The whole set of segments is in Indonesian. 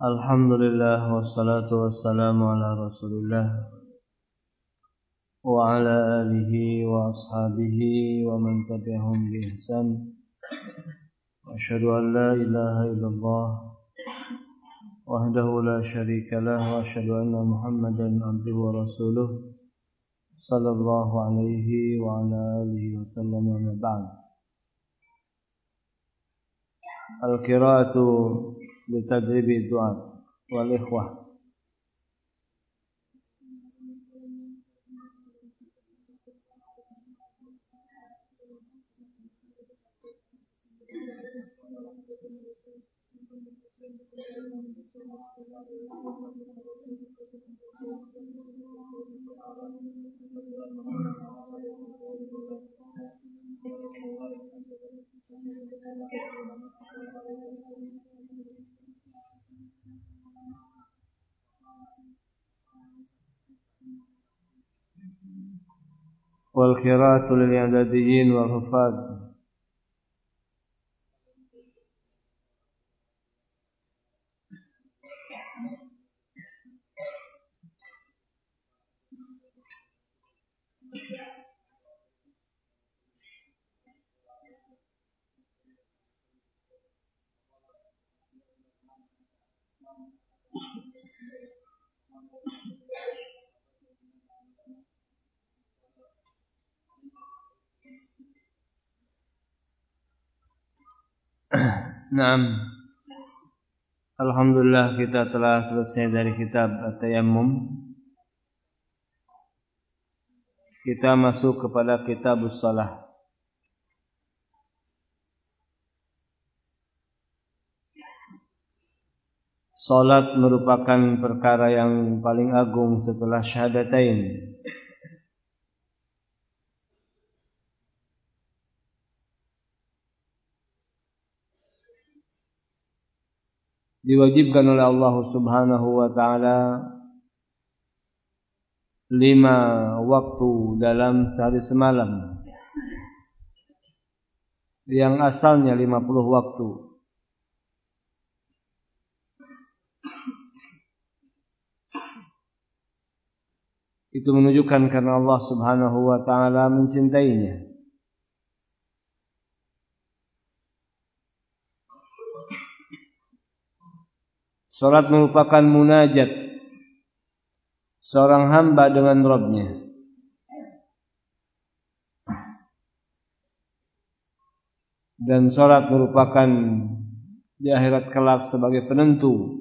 Alhamdulillah wassalatu wassalamu ala Rasulillah wa ala alihi wa ashabihi wa man tabi'ahum bi ihsan. Asyhadu an la ilaha illallah wahdahu la syarika lah wa asyhadu anna Muhammadan abduhu wa rasuluh sallallahu alaihi wa ala alihi wa sallam wa ba'd. Al-qira'atu litadribi du'a wal ikhwah. Wal qira'atu lil i'dadiyyin wal hufaz. Naam. Alhamdulillah kita telah selesai dari kitab At-Tayammum. Kita masuk kepada Kitabus Shalah. Salat merupakan perkara yang paling agung setelah syahadatain. Diwajibkan oleh Allah Subhanahu wa taala 5 waktu dalam sehari semalam, yang asalnya 50 waktu. Itu menunjukkan karena Allah Subhanahu wa taala mencintainya. Salat merupakan munajat seorang hamba dengan Rabb-Nya. Dan salat merupakan di akhirat kelak sebagai penentu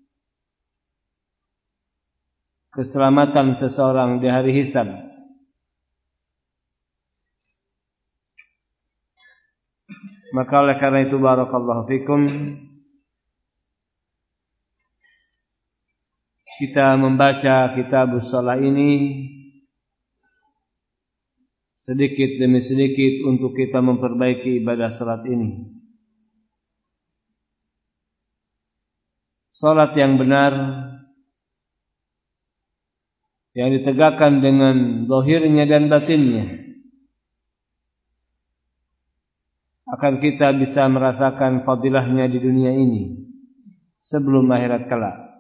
keselamatan seseorang di hari hisab. Maka oleh karena itu barakallahu fikum, kita membaca Kitabus Shalah ini sedikit demi sedikit untuk kita memperbaiki ibadah salat ini. Salat yang benar, yang ditegakkan dengan zahirnya dan batinnya, akan kita bisa merasakan fadilahnya di dunia ini sebelum akhirat kelak.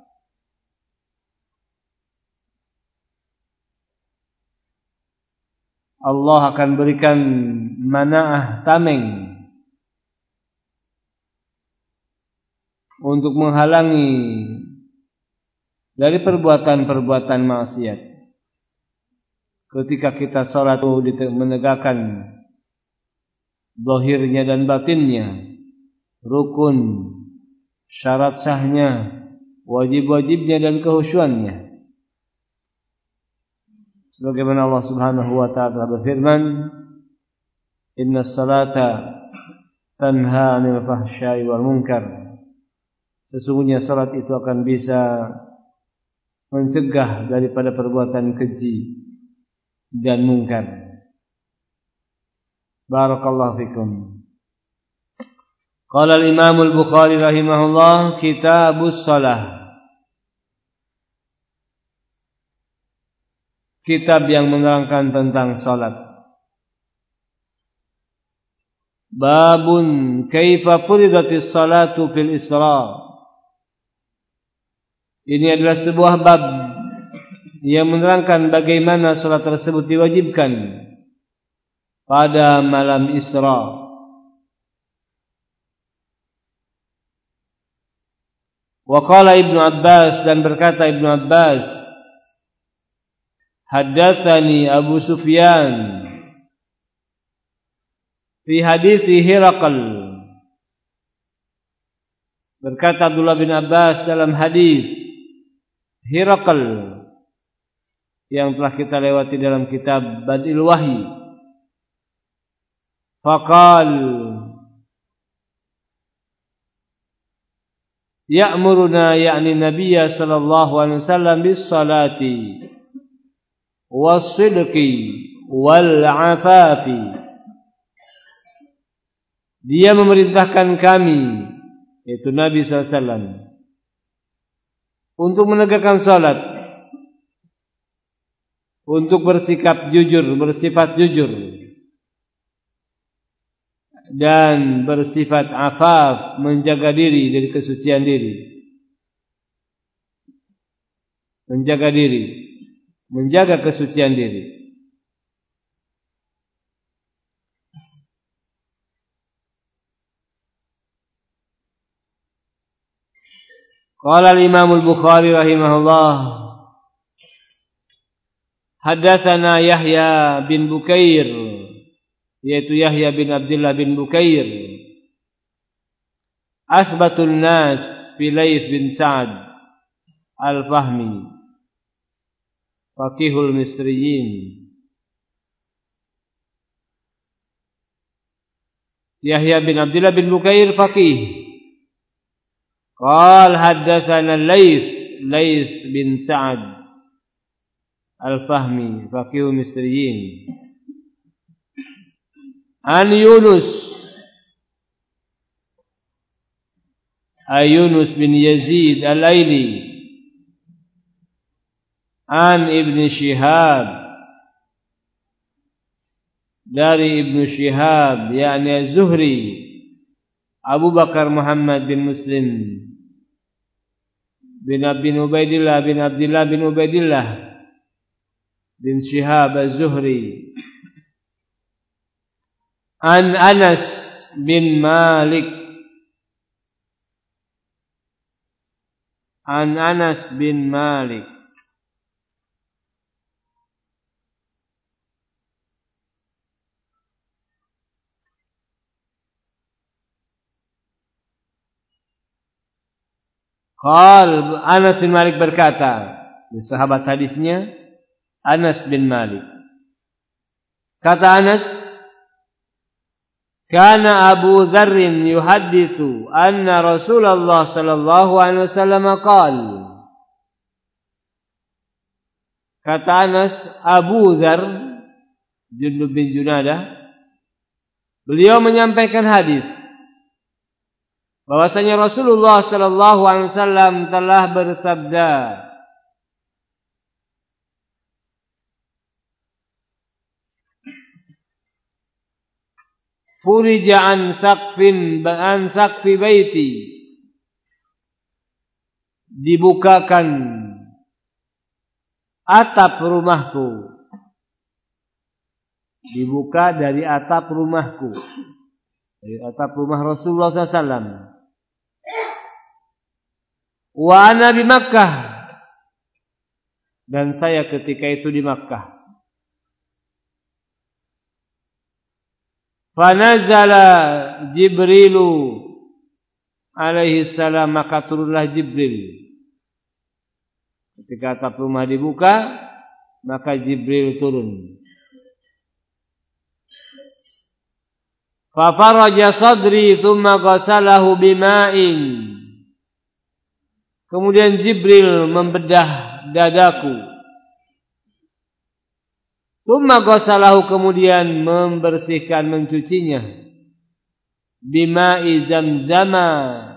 Allah akan berikan mana'ah tameng untuk menghalangi dari perbuatan-perbuatan maksiat. Ketika kita salat menegakkan zahirnya dan batinnya, rukun, syarat sahnya, wajib-wajibnya dan kehusyuannya. Sebagaimana Allah Subhanahu wa taala berfirman, "Innas salata tanha 'anil fahsya'i wal munkar." Sesungguhnya salat itu akan bisa mencegah daripada perbuatan keji dan mungkar. Barakallahu fikum. Qala al-Imam al-Bukhari rahimahullah, Kitabus Shalah. Kitab yang menerangkan tentang salat. Babun kaifa furidatis salatu fil Isra. Ini adalah sebuah bab yang menerangkan bagaimana salat tersebut diwajibkan pada malam Isra. Wa qala Ibnu Abbas, dan berkata Ibnu Abbas, haddatsani Abu Sufyan fi hadits Hiraqal. Berkata Abdullah bin Abbas dalam hadis Hiraqal yang telah kita lewati dalam kitab Badil Wahyi. Faqal ya'muruna, ya'ni Nabiy sallallahu alaihi wasallam bis salati was sidqi wal afafi. Dia memerintahkan kami, yaitu Nabi sallallahu alaihi wasallam, untuk menegakkan salat, untuk bersikap jujur, bersifat jujur, dan bersifat afaf, menjaga diri dari kesucian diri. Menjaga diri, menjaga kesucian diri. Qala al-Imam al-Bukhari rahimahullah, haddatsana Yahya bin Bukair, yaitu Yahya bin Abdullah bin Bukair, asbatun nas fi Laits bin Sa'ad al-Fahmi, faqihul Misriyin. Yahya bin Abdullah bin Bukair faqih. Qal haddatsana Laits bin Sa'ad al-Fahmi, faqihul Misriyin. An Yunus bin Yazid al-Aili, an Ibn Shihab, dari Ibn Shihab, yakni Az-Zuhri, Abu Bakar Muhammad bin Muslim bin Ubaidillah bin Abdullah bin Ubaidillah bin Shihab Az-Zuhri, an Anas bin Malik, an Anas bin Malik, qal, Anas bin Malik berkata, sahabat hadisnya Anas bin Malik, kata Anas, kana Abu Dzar yuhadditsu anna Rasulullah sallallahu alaihi wasallam qala. Kata Anas, Abu Dzar Jundub bin Junadah, beliau menyampaikan hadis bahwasanya Rasulullah sallallahu alaihi wasallam telah bersabda, furija an saqfi baiti, dibukakan atap rumahku, dibuka dari atap rumahku, dari atap rumah Rasulullah SAW. Wa ana di Makkah, dan saya ketika itu di Makkah. Fanazala Jibrilu alaihi salam, maka turunlah Jibril. Ketika atap rumah dibuka, maka Jibril turun. Fa faraja sadri thumma ghasalahu bima'in. Kemudian Jibril membedah dadaku. Thumma ghasalahu, kemudian membersihkan, mencucinya. Bima'i zamzama,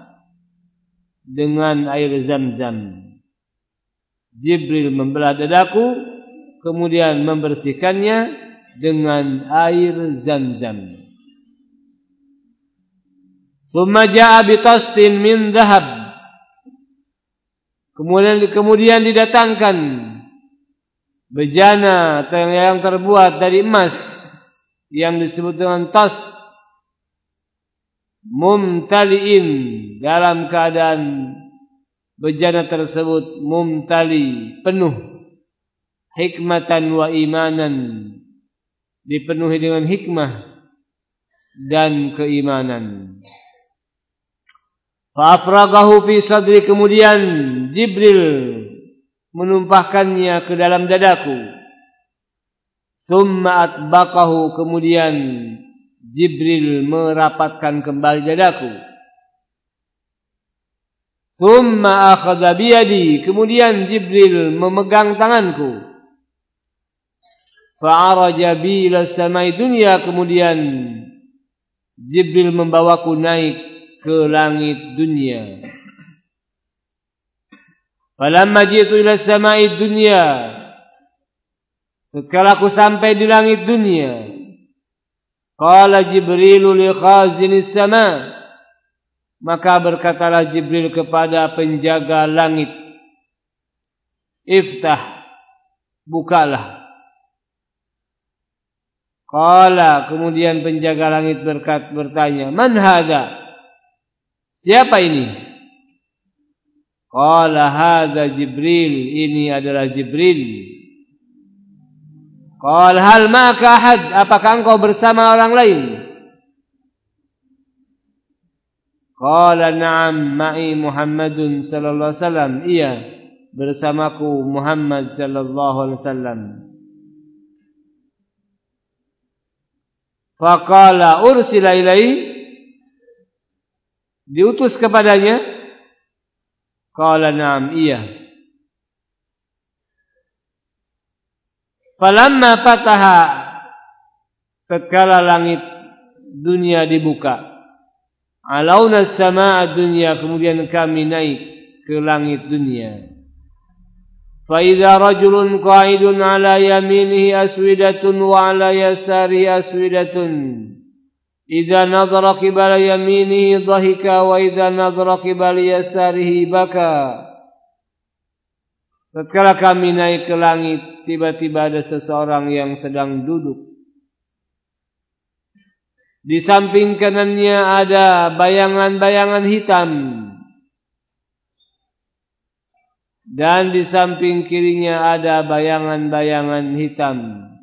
dengan air Zamzam. Jibril membelah dadaku, kemudian membersihkannya dengan air Zamzam. Thumma ja'a bitastin min dhahab. Kemudian didatangkan bejana yang terbuat dari emas yang disebut dengan tas, mumtaliin, dalam keadaan bejana tersebut mumtali, penuh, hikmatan wa imanan, dipenuhi dengan hikmah dan keimanan. Fa'afragahu fi sadri, kemudian Jibril menumpahkannya ke dalam dadaku. Thumma atbaqahu, kemudian Jibril merapatkan kembali dadaku. Thumma akhadha biyadi, kemudian Jibril memegang tanganku. Fa'araja bi ila samai dunya, kemudian Jibril membawaku naik ke langit dunia. Falamma jitu ila samai dunya, setelah aku sampai di langit dunia, qala Jibril li khazinis sama, maka berkatalah Jibril kepada penjaga langit, iftah, bukalah. Qala, kemudian penjaga langit bertanya, man hadha, siapa ini? Qala hadha Jibril, ini adalah Jibril. Qala hal ma'aka ahad, apakah engkau bersama orang lain? Qala na'am ma'i Muhammadun sallallahu alaihi wasallam, iya, bersamaku Muhammad sallallahu alaihi wasallam. Faqala ursila ilaihi, diutus kepadanya? Qala na'am, iya. Falamma fataha, tatkala langit dunia dibuka, alauna as-samaa'a dunya, kemudian kami naik ke langit dunia. Fa idza rajulun qa'idun ala yaminihi aswidatun wa ala yasarihi aswidatun. Idza nadhara qibala yaminihi dhahika wa idza nadhara qibala yasarihi baka. Tatkala kami naik ke langit, tiba-tiba ada seseorang yang sedang duduk. Di samping kanannya ada bayangan-bayangan hitam, dan di samping kirinya ada bayangan-bayangan hitam.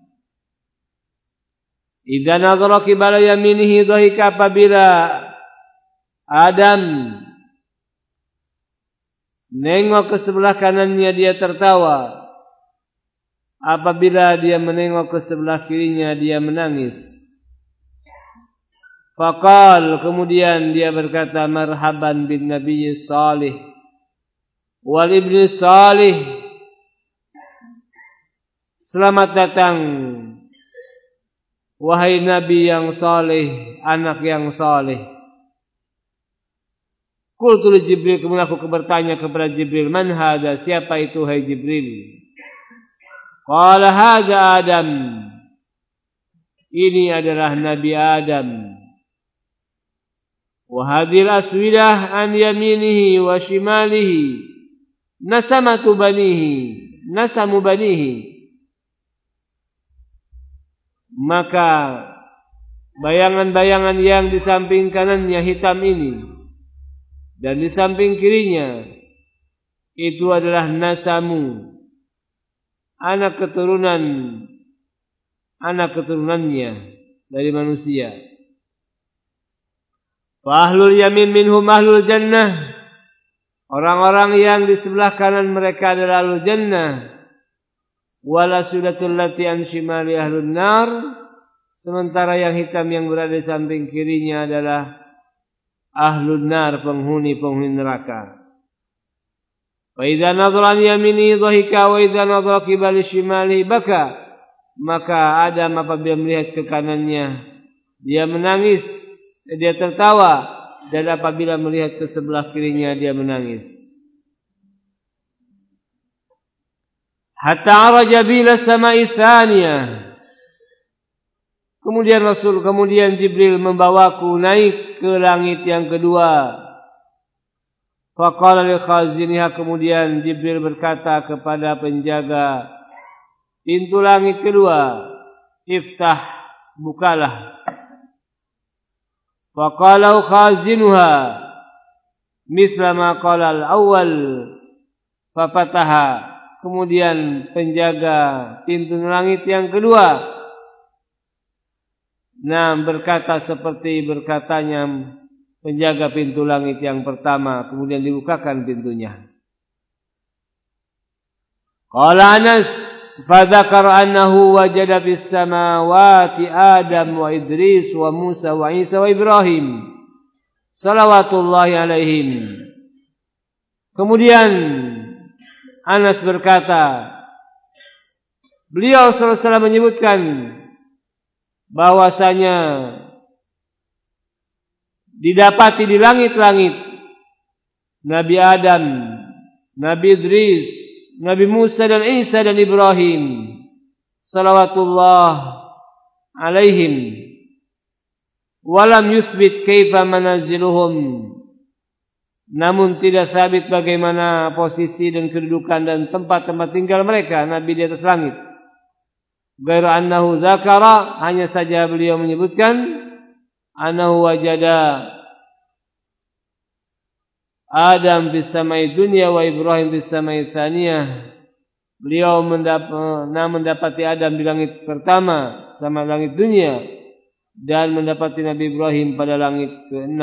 Idza nadhara qibala yaminihi dhahika, apabila Adam nengok ke sebelah kanannya dia tertawa, apabila dia menengok ke sebelah kirinya dia menangis. Faqal, kemudian dia berkata, marhaban bin nabiyyi salih wal ibni salih, selamat datang wahai nabi yang saleh, anak yang saleh. Qultu li Jibril, kemudian aku bertanya kepada Jibril, man hadha, siapa itu hai Jibril? Qala hadha Adam, ini adalah Nabi Adam. Wa hadhil aswidah an yaminihi wa shimalihi nasamu banihi. Maka bayangan-bayangan yang di samping kanannya hitam ini dan di samping kirinya itu adalah nasamu, anak keturunannya dari manusia. Fa ahlul yamin minhum ahlul jannah, orang-orang yang di sebelah kanan mereka adalah ahlul jannah. Wala sudatul lati an shimali ahlun nar, sementara yang hitam yang berada di samping kirinya adalah ahlun nar, penghuni neraka. Wa idza nadhara an yamini dhahika wa idza nadhara qibali shimali baka, maka Adam apabila melihat ke kanannya dia menangis, dia tertawa, dan apabila melihat ke sebelah kirinya dia menangis. Hatta araja bila samai tsaniyah, kemudian Jibril membawaku naik ke langit yang kedua. Faqala li khaziniha, kemudian Jibril berkata kepada penjaga pintu langit kedua, iftah, bukalah. Faqala khazinuha misla ma qala al-awwal, fafataha. Kemudian penjaga pintu langit yang kedua berkata seperti berkatanya penjaga pintu langit yang pertama, kemudian dibukakan pintunya. Qala Anas, fadzakara annahu wajada fis samawati Adam wa Idris wa Musa wa Isa wa Ibrahim salawatullahi alaihim. Kemudian Anas berkata, beliau sallallahu alaihi wasallam menyebutkan bahwasanya didapati di langit-langit Nabi Adam, Nabi Idris, Nabi Musa dan Isa dan Ibrahim salawatullah alaihim, walam yusbit kaifa manaziluhum, namun tidak sabit bagaimana posisi dan kedudukan dan tempat-tempat tinggal mereka Nabi di atas langit. Ghairu annahu zakara, hanya saja beliau menyebutkan annahu wajada Adam fis samai dunya wa Ibrahim fis samai tsaniyah. Beliau mendapati Adam di langit pertama sama langit dunia, dan mendapati Nabi Ibrahim pada langit ke-6.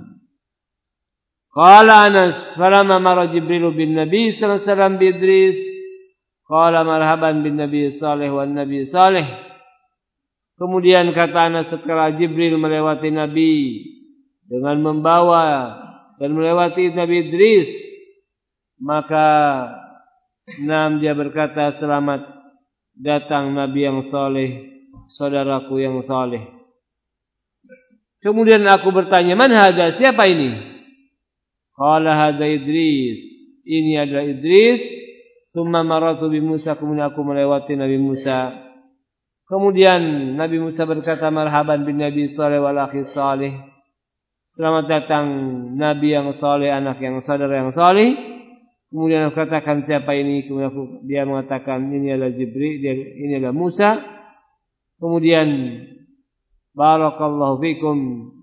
Qala Anas, falamma mara Jibril bin Nabi sallallahu alaihi wasallam bi Idris, qala marhaban bin Nabi salih wan Nabi salih. Kemudian kata Anas, setelah Jibril melewati Nabi dengan membawa dan melewati Nabi Idris, maka dia berkata, selamat datang Nabi yang saleh, saudaraku yang saleh. Kemudian aku bertanya, man hadza, siapa ini? Qala hadza Idris, ini adalah Idris. Tsumma maratu bi Musa, kemudian aku melewati Nabi Musa. Kemudian Nabi Musa berkata, marhaban bin Nabi saleh wal akhi saleh, selamat datang Nabi yang saleh, anak yang saudara yang saleh. Kemudian aku katakan, siapa ini? Kemudian dia mengatakan, ini adalah Jibril, ini adalah Musa. Kemudian barakallahu fikum,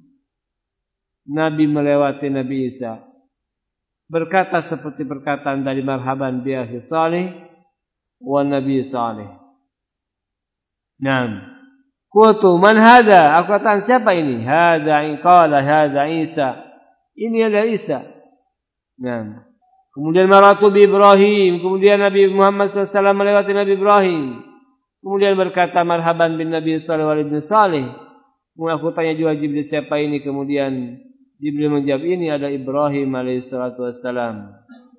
Nabi melewati Nabi Isa, berkata seperti perkataan dari marhaban bi akhi salih wa nabi salih. Naam. Qultu man hadza? Aku katakan, siapa ini? Hadza, qala hadza Isa. Ini adalah Isa. Naam. Kemudian maratu bi Ibrahim, kemudian Nabi Muhammad SAW melewati Nabi Ibrahim. Kemudian berkata marhaban bin Nabi sallallahu alaihi wasallam. Kemudian aku tanya juga Jibril, siapa ini? Kemudian Jibril menjawab, ini adalah Ibrahim alaihi salatu wassalam.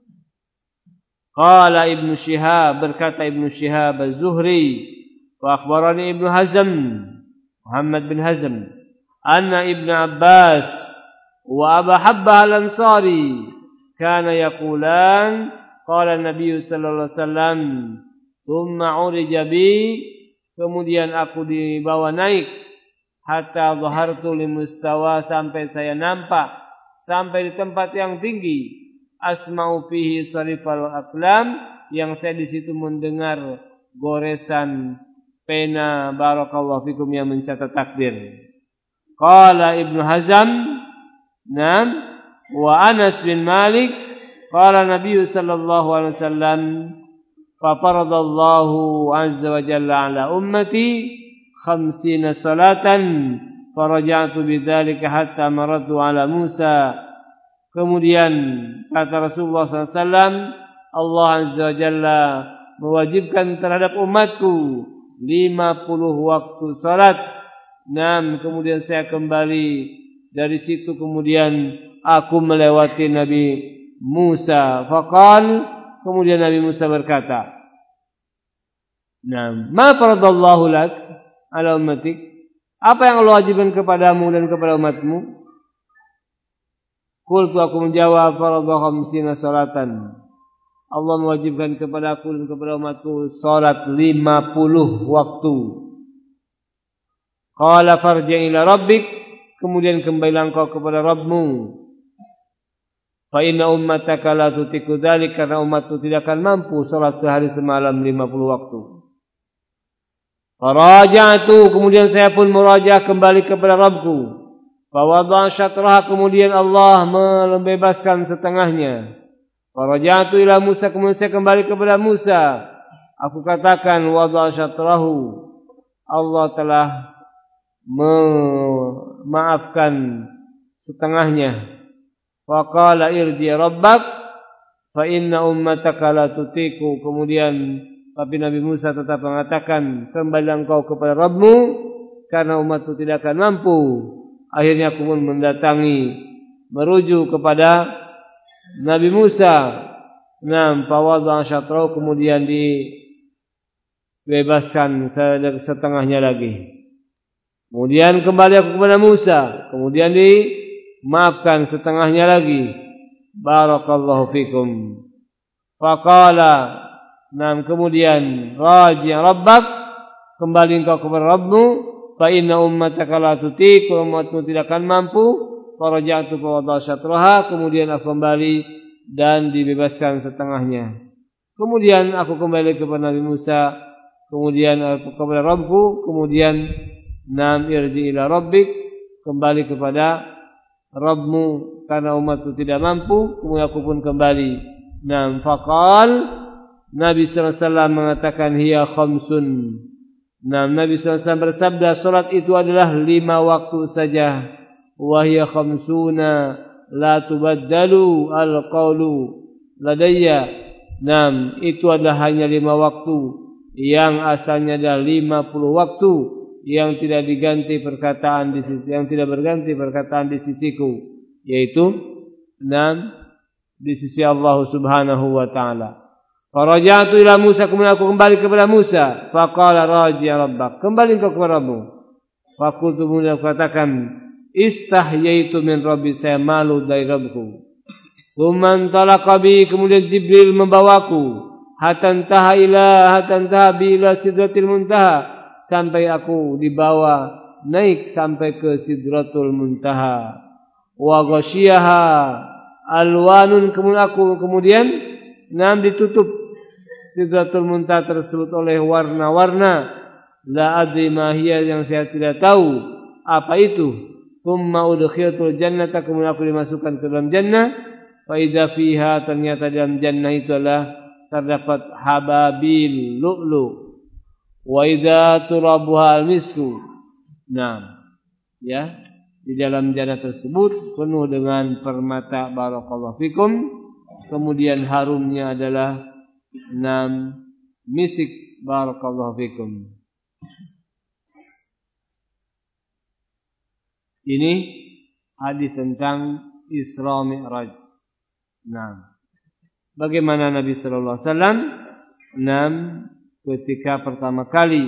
Qala Ibnu Syihab, berkata Ibnu Syihab Az-Zuhri, wa akhbarani Ibnu Hazm, Muhammad bin Hazm, anna Ibnu Abbas wa Abu Habbah al-Ansari kana yaqulan, qala Nabi sallallahu alaihi wasallam, thumma urija bi, kemudian aku dibawa naik, hatta zahartu limustawa, sampai saya nampak, sampai di tempat yang tinggi, asma'u fihi sarifal aqlam, yang saya di situ mendengar goresan pena, barakallahu fikum, yang mencatat takbir. Qala Ibnu Hazm, nam, wa Anas bin Malik, qala Nabi sallallahu alaihi wasallam, fa faradallahu azza wa jalla ala ummati 50 salatan faraja'tu bidzalika hatta maratu ala Musa. Kemudian kata Rasulullah SAW, Allah azza wa jalla mewajibkan terhadap umatku 50 waktu salat. Kemudian saya kembali dari situ, kemudian aku melewati Nabi Musa. Faqal, kemudian Nabi Musa berkata, ma faradallahu lak ala ummatik, apa yang Allah wajibkan kepadamu dan kepada umatmu? Qultu, aku menjawab, faradha 50 salatan, Allah mewajibkan kepada aku dan kepada umatku salat 50 waktu. Qala farji' ila rabbik, kemudian kembalilah engkau kepada Rabbmu. Fa inna ummataka la tutiku dzalik, karena umatku tidak akan mampu salat sehari semalam 50 waktu. Faraja'tu, kemudian saya pun murajaah kembali kepada Rabbku. Fa wada'a syatraha, kemudian Allah membebaskan setengahnya. Faraja'tu ila Musa, kemudian saya kembali kepada Musa. Aku katakan wada'a syatrahu, Allah telah memaafkan setengahnya. Faqala irji rabbak fa inna ummataka la tutiku. Kemudian tapi Nabi Musa tetap mengatakan, kembalilah engkau kepada Rabbmu karena umatmu tidak akan mampu. Akhirnya aku pun mendatangi, merujuk kepada Nabi Musa. Fawadha syatrau, kemudian dibebaskan setengahnya lagi. Kemudian kembali aku kepada Musa, kemudian dimaafkan setengahnya lagi. Barakallahu fikum. Faqala, kemudian raji' rabbak, kembali engkau kepada Rabbmu. Fa inna ummataka la tutiq, umatmu tidak akan mampu. Faraja'tu fa wada'a syatraha, kemudian aku kembali dan dibebaskan setengahnya. Kemudian aku kembali kepada Nabi Musa, kemudian aku kepada Rabbku, kemudian irji ila rabbik, kembali kepada Rabbmu karena umatku tidak mampu. Kemudian aku pun kembali. Faqal, Nabi SAW mengatakan hiya khamsun. Nabi SAW bersabda, salat itu adalah 5 waktu saja. Wa hiya khamsuna la tubaddalu al-qawlu ladayya. Itu adalah hanya 5 waktu yang asalnya adalah 50 waktu yang tidak diganti perkataan di sisi, yang tidak berganti perkataan di sisiku, yaitu di sisi Allah Subhanahu wa taala. Faraja'tu ila Musa, kemudian aku kembali kepada Musa. Faqala raji' rabbak, kembali engkau kepada Rabbmu. Faqultu, kemudian aku katakan, istahyaitu min rabbi, saya malu dari Rabbku. Tsumma talaqa bi, kemudian Jibril membawaku. Hatantaha bi ila sidratil muntaha, sampai aku dibawa naik sampai ke sidratul muntaha. Wa ghasyiha alwanun, kemudian ditutup sidratul muntaha tersebut oleh warna-warna. La adri ma hiya, yang saya tidak tahu apa itu. Tsumma udkhiltul jannata, kemudian aku dimasukkan ke dalam jannah. Fa idza fiha, ternyata dalam jannah itu adalah terdapat hababil lu'lu. Wa idza turabuha al-misku. Di dalam jannah tersebut penuh dengan permata. Barakallahu fikum. Kemudian harumnya adalah misik. Barakallahu fikum. Ini hadis tentang Isra Mi'raj. Bagaimana Nabi sallallahu alaihi wasallam ketika pertama kali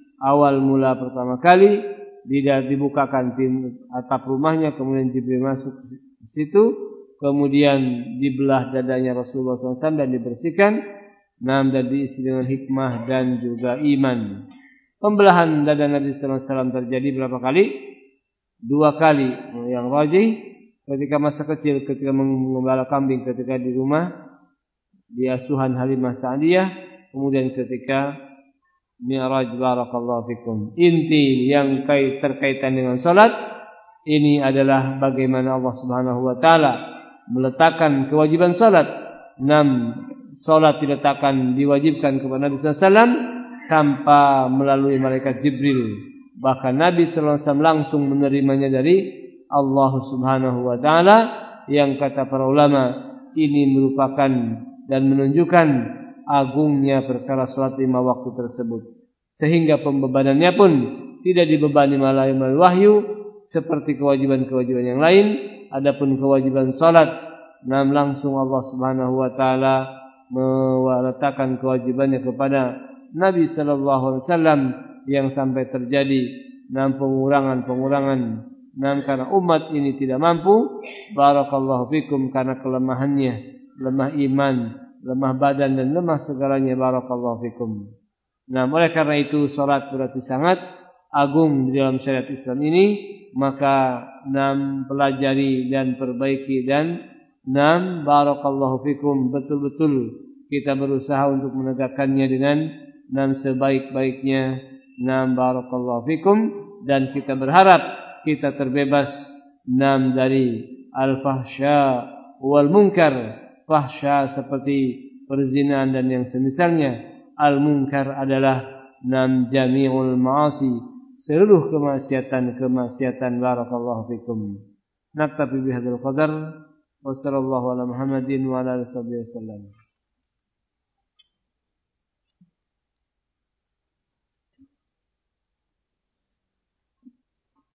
dibukakan atap rumahnya, kemudian Jibril masuk ke situ, kemudian dibelah dadanya Rasulullah SAW dan dibersihkan, dan diisi dengan hikmah dan juga iman. Pembelahan dada Nabi sallallahu alaihi wasallam terjadi berapa kali? 2 kali. Yang rajih ketika masa kecil, ketika mengembala kambing, ketika di rumah di asuhan Halimah Sa'diyah, kemudian ketika Mi'raj. Barakallahu fikum. Inti yang terkaitan dengan salat ini adalah bagaimana Allah Subhanahu wa taala meletakkan kewajiban salat. Salat diletakkan, diwajibkan kepada Nabi sallallahu alaihi wasallam tanpa melalui malaikat Jibril. Bahkan Nabi sallallahu alaihi wasallam langsung menerimanya dari Allah Subhanahu wa taala, yang kata para ulama ini merupakan dan menunjukkan agungnya perkara salat 5 waktu tersebut, sehingga pembebanannya pun tidak dibebani melalui wahyu seperti kewajiban-kewajiban yang lain. Adapun kewajiban salat, langsung Allah Subhanahu wa taala meletakkan kewajibannya kepada Nabi sallallahu alaihi wasallam, yang sampai terjadi pengurangan karena umat ini tidak mampu. Barakallahu fikum, karena kelemahannya, lemah iman, lemah badan dan lemah segalanya. Barakallahu fikum. Oleh karena itu salat berarti sangat agung di dalam syariat Islam ini. Maka pelajari dan perbaiki dan Nam barakallahu fikum, betul-betul kita berusaha untuk menegakkannya dengan nam sebaik-baiknya. Nam barakallahu fikum, dan kita berharap kita terbebas nam dari al-fahsya wal munkar. Fahsya seperti perzinahan dan yang semisalnya. Al-munkar adalah nam jami'ul ma'asi, seluruh kemaksiatan. Barakallahu fikum. Naktafi bihadzal qadar. Wassallallahu ala Muhammadin wa ala alihi wasallam.